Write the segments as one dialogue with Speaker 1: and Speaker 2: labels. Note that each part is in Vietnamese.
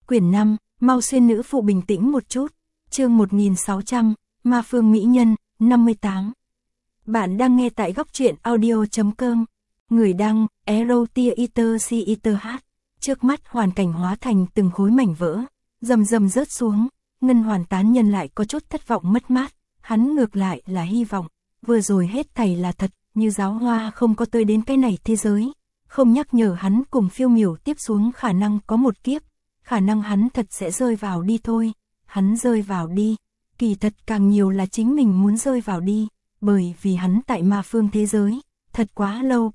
Speaker 1: Quyển 5, Mau Xuyên nữ phụ bình tĩnh một chút. Chương 1600, Ma Phương Mỹ Nhân, 58. Bạn đang nghe tại góc truyện audio.com. Người đăng, Erotiater. Trước mắt hoàn cảnh hóa thành từng khối mảnh vỡ, rầm rầm rớt xuống. Ngân Hoàn tán nhân lại có chút thất vọng mất mát, hắn ngược lại là hy vọng. Vừa rồi hết thảy là thật, như Giáo Hoa không có tới đến cái này thế giới, không nhắc nhở hắn cùng Phiêu Miểu tiếp xuống khả năng có một kiếp, khả năng hắn thật sẽ rơi vào đi thôi. Hắn rơi vào đi, kỳ thật càng nhiều là chính mình muốn rơi vào đi, bởi vì hắn tại ma phương thế giới, thật quá lâu.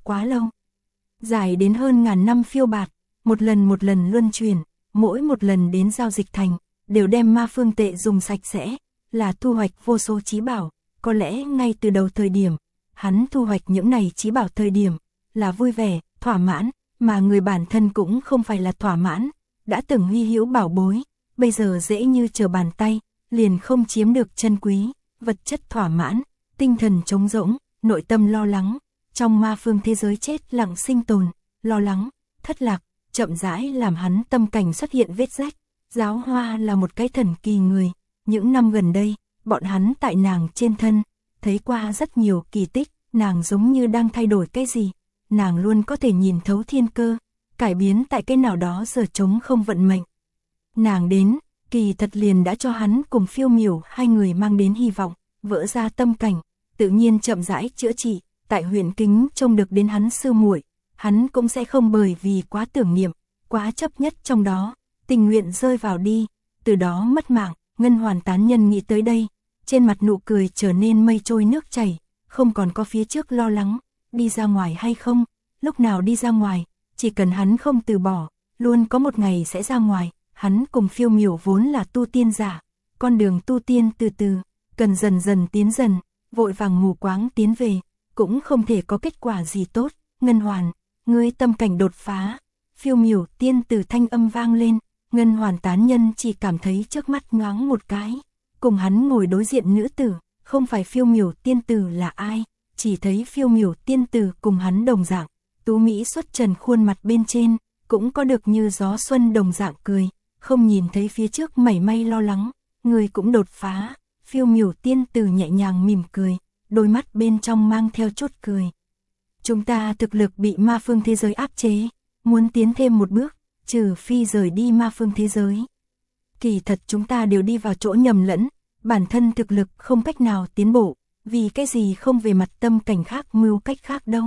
Speaker 1: Dài đến hơn ngàn năm phiêu bạt, một lần luân chuyển, mỗi một lần đến giao dịch thành, đều đem ma phương tệ dùng sạch sẽ, là thu hoạch vô số chí bảo. Có lẽ ngay từ đầu thời điểm, hắn thu hoạch những này chí bảo thời điểm, là vui vẻ, thỏa mãn, mà người bản thân cũng không phải là thỏa mãn, đã từng hy hữu bảo bối, bây giờ dễ như trở bàn tay, liền không chiếm được chân quý, vật chất thỏa mãn, tinh thần trống rỗng, nội tâm lo lắng, trong ma phương thế giới chết lặng sinh tồn, lo lắng, thất lạc, chậm rãi làm hắn tâm cảnh xuất hiện vết rách. Giáo Hoa là một cái thần kỳ người, những năm gần đây, bọn hắn tại nàng trên thân, thấy qua rất nhiều kỳ tích, nàng giống như đang thay đổi cái gì, nàng luôn có thể nhìn thấu thiên cơ, cải biến tại cái nào đó giờ trống không vận mệnh. Nàng đến, kỳ thật liền đã cho hắn cùng Phiêu Miểu hai người mang đến hy vọng, vỡ ra tâm cảnh, tự nhiên chậm rãi chữa trị, tại Huyền Kính trông được đến hắn sư muội, hắn cũng sẽ không bởi vì quá tưởng niệm, quá chấp nhất trong đó, tình nguyện rơi vào đi, từ đó mất mạng. Ngân Hoàn tán nhân nghĩ tới đây, trên mặt nụ cười trở nên mây trôi nước chảy, không còn có phía trước lo lắng, đi ra ngoài hay không, lúc nào đi ra ngoài, chỉ cần hắn không từ bỏ, luôn có một ngày sẽ ra ngoài. Hắn cùng Phiêu Miểu vốn là tu tiên giả, con đường tu tiên từ từ, cần dần dần tiến dần, vội vàng mù quáng tiến về, cũng không thể có kết quả gì tốt. Ngân Hoàn, ngươi tâm cảnh đột phá. Phiêu Miểu tiên từ thanh âm vang lên, Ngân Hoàn tán nhân chỉ cảm thấy trước mắt nhoáng một cái, cùng hắn ngồi đối diện nữ tử, không phải Phiêu Miểu tiên tử là ai, chỉ thấy Phiêu Miểu tiên tử cùng hắn đồng dạng, tú mỹ xuất trần khuôn mặt bên trên, cũng có được như gió xuân đồng dạng cười. Không nhìn thấy phía trước mảy may lo lắng, người cũng đột phá. Phiêu Miểu tiên tử nhẹ nhàng mỉm cười, đôi mắt bên trong mang theo chút cười. Chúng ta thực lực bị ma phương thế giới áp chế, muốn tiến thêm một bước, trừ phi rời đi ma phương thế giới. Kỳ thật chúng ta đều đi vào chỗ nhầm lẫn, bản thân thực lực không cách nào tiến bộ, vì cái gì không về mặt tâm cảnh khác mưu cách khác đâu.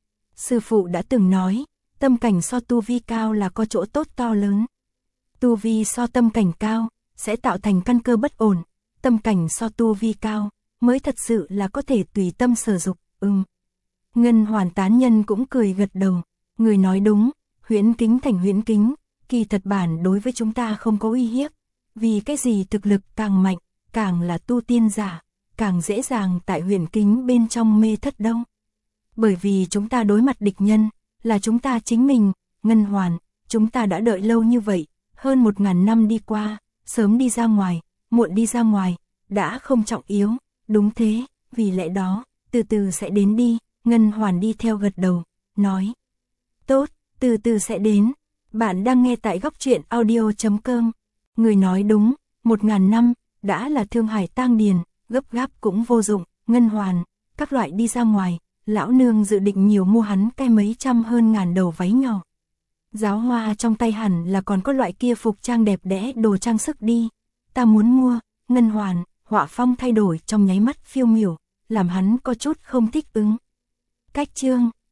Speaker 1: Sư phụ đã từng nói, tâm cảnh so tu vi cao là có chỗ tốt to lớn. Tu vi so tâm cảnh cao, sẽ tạo thành căn cơ bất ổn, tâm cảnh so tu vi cao, mới thật sự là có thể tùy tâm sử dụng. Ngân Hoàn tán nhân cũng cười gật đầu, người nói đúng, Huyễn Kính thành Huyễn Kính, kỳ thật bản đối với chúng ta không có uy hiếp, vì cái gì thực lực càng mạnh, càng là tu tiên giả, càng dễ dàng tại Huyễn Kính bên trong mê thất đâu. Bởi vì chúng ta đối mặt địch nhân, là chúng ta chính mình. Ngân Hoàn, chúng ta đã đợi lâu như vậy, hơn 1000 năm đi qua, sớm đi ra ngoài, muộn đi ra ngoài, đã không trọng yếu, đúng thế, vì lẽ đó, từ từ sẽ đến đi. Ngân Hoàn đi theo gật đầu, nói, tốt, từ từ sẽ đến. Bạn đang nghe tại góc truyện audio.com. Người nói đúng, 1000 năm, đã là thương hải tang điền, gấp gáp cũng vô dụng. Ngân Hoàn, các loại đi ra ngoài, lão nương dự định nhiều mua hắn cái mấy trăm hơn ngàn đầu váy nhỏ. Giáo Hoa trong tay hẳn là còn có loại kia phục trang đẹp đẽ đồ trang sức đi. Ta muốn mua. Ngân Hoàn, họa phong thay đổi trong nháy mắt Phiêu Miểu, làm hắn có chút không thích ứng. Cách chương